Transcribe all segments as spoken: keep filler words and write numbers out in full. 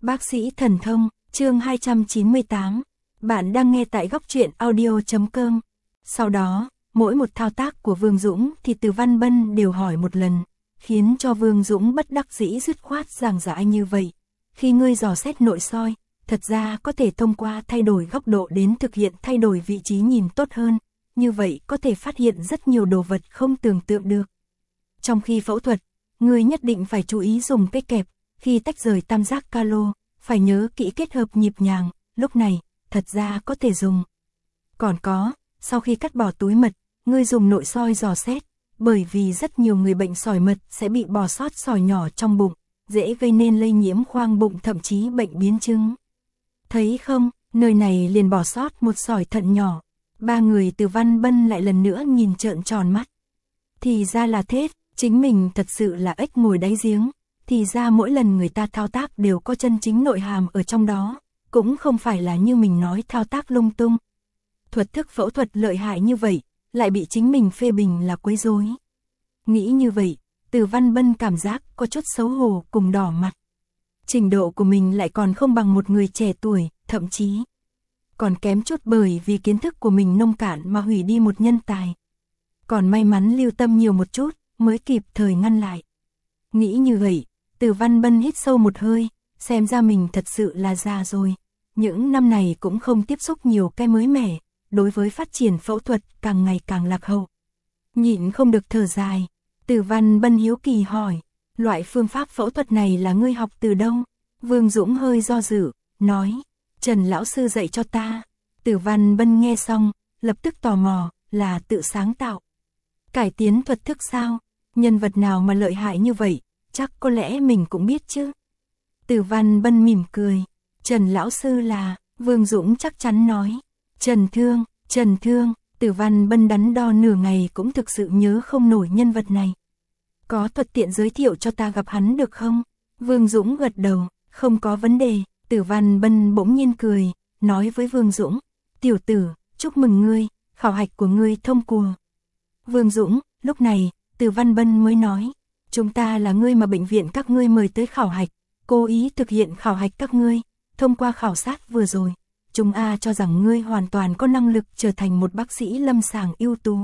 Bác sĩ thần thông, chương hai trăm chín mươi tám. Bạn đang nghe tại góc truyện audio chấm com. Sau đó, mỗi một thao tác của Vương Dũng thì Từ Văn Bân đều hỏi một lần, khiến cho Vương Dũng bất đắc dĩ dứt khoát giảng giải như vậy. Khi ngươi dò xét nội soi, thật ra có thể thông qua thay đổi góc độ đến thực hiện thay đổi vị trí nhìn tốt hơn, như vậy có thể phát hiện rất nhiều đồ vật không tưởng tượng được. Trong khi phẫu thuật, ngươi nhất định phải chú ý dùng cái kẹp, khi tách rời tam giác calo, phải nhớ kỹ kết hợp nhịp nhàng, lúc này, thật ra có thể dùng. Còn có, sau khi cắt bỏ túi mật, ngươi dùng nội soi dò xét, bởi vì rất nhiều người bệnh sỏi mật sẽ bị bỏ sót sỏi nhỏ trong bụng, dễ gây nên lây nhiễm khoang bụng thậm chí bệnh biến chứng. Thấy không, nơi này liền bỏ sót một sỏi thận nhỏ. Ba người Từ Văn Bân lại lần nữa nhìn trợn tròn mắt. Thì ra là thế, chính mình thật sự là ếch ngồi đáy giếng. Thì ra mỗi lần người ta thao tác đều có chân chính nội hàm ở trong đó, cũng không phải là như mình nói thao tác lung tung. Thuật thức phẫu thuật lợi hại như vậy, lại bị chính mình phê bình là quấy rối. Nghĩ như vậy, Từ Văn Bân cảm giác có chút xấu hổ cùng đỏ mặt. Trình độ của mình lại còn không bằng một người trẻ tuổi, thậm chí còn kém chút bởi vì kiến thức của mình nông cạn mà hủy đi một nhân tài. Còn may mắn lưu tâm nhiều một chút, mới kịp thời ngăn lại. Nghĩ như vậy, Từ Văn Bân hít sâu một hơi, xem ra mình thật sự là già rồi. Những năm này cũng không tiếp xúc nhiều cái mới mẻ, đối với phát triển phẫu thuật càng ngày càng lạc hậu. Nhịn không được thở dài, Từ Văn Bân hiếu kỳ hỏi, loại phương pháp phẫu thuật này là ngươi học từ đâu? Vương Dũng hơi do dự, nói, Trần lão sư dạy cho ta. Từ Văn Bân nghe xong, lập tức tò mò, là tự sáng tạo. Cải tiến thuật thức sao? Nhân vật nào mà lợi hại như vậy? Chắc có lẽ mình cũng biết chứ. Từ Văn Bân mỉm cười, Trần lão sư là, Vương Dũng chắc chắn nói, Trần Thương, Trần Thương. Từ Văn Bân đắn đo nửa ngày cũng thực sự nhớ không nổi nhân vật này. Có thuận tiện giới thiệu cho ta gặp hắn được không? Vương Dũng gật đầu, không có vấn đề. Từ Văn Bân bỗng nhiên cười, nói với Vương Dũng, tiểu tử, chúc mừng ngươi, khảo hạch của ngươi thông qua. Vương Dũng, lúc này, Từ Văn Bân mới nói, chúng ta là ngươi mà bệnh viện các ngươi mời tới khảo hạch, cố ý thực hiện khảo hạch các ngươi, thông qua khảo sát vừa rồi. Chúng A cho rằng ngươi hoàn toàn có năng lực trở thành một bác sĩ lâm sàng ưu tú.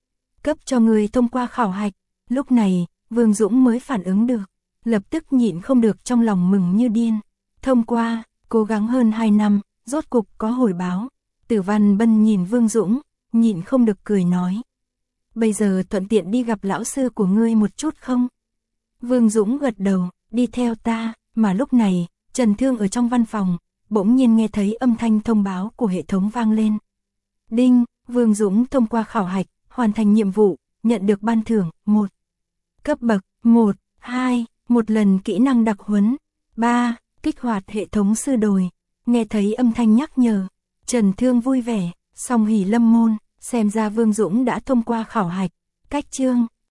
Cấp cho ngươi thông qua khảo hạch, lúc này, Vương Dũng mới phản ứng được, lập tức nhịn không được trong lòng mừng như điên. Thông qua, cố gắng hơn hai năm, rốt cục có hồi báo. Từ Văn Bân nhìn Vương Dũng, nhịn không được cười nói. Bây giờ thuận tiện đi gặp lão sư của ngươi một chút không? Vương Dũng gật đầu, đi theo ta, mà lúc này, Trần Thương ở trong văn phòng, bỗng nhiên nghe thấy âm thanh thông báo của hệ thống vang lên. Đinh, Vương Dũng thông qua khảo hạch, hoàn thành nhiệm vụ, nhận được ban thưởng, một. Cấp bậc, một, hai, một lần kỹ năng đặc huấn, ba. Kích hoạt hệ thống sư đồi. Nghe thấy âm thanh nhắc nhở, Trần Thương vui vẻ, song hỉ lâm môn, xem ra Vương Dũng đã thông qua khảo hạch. Cách chương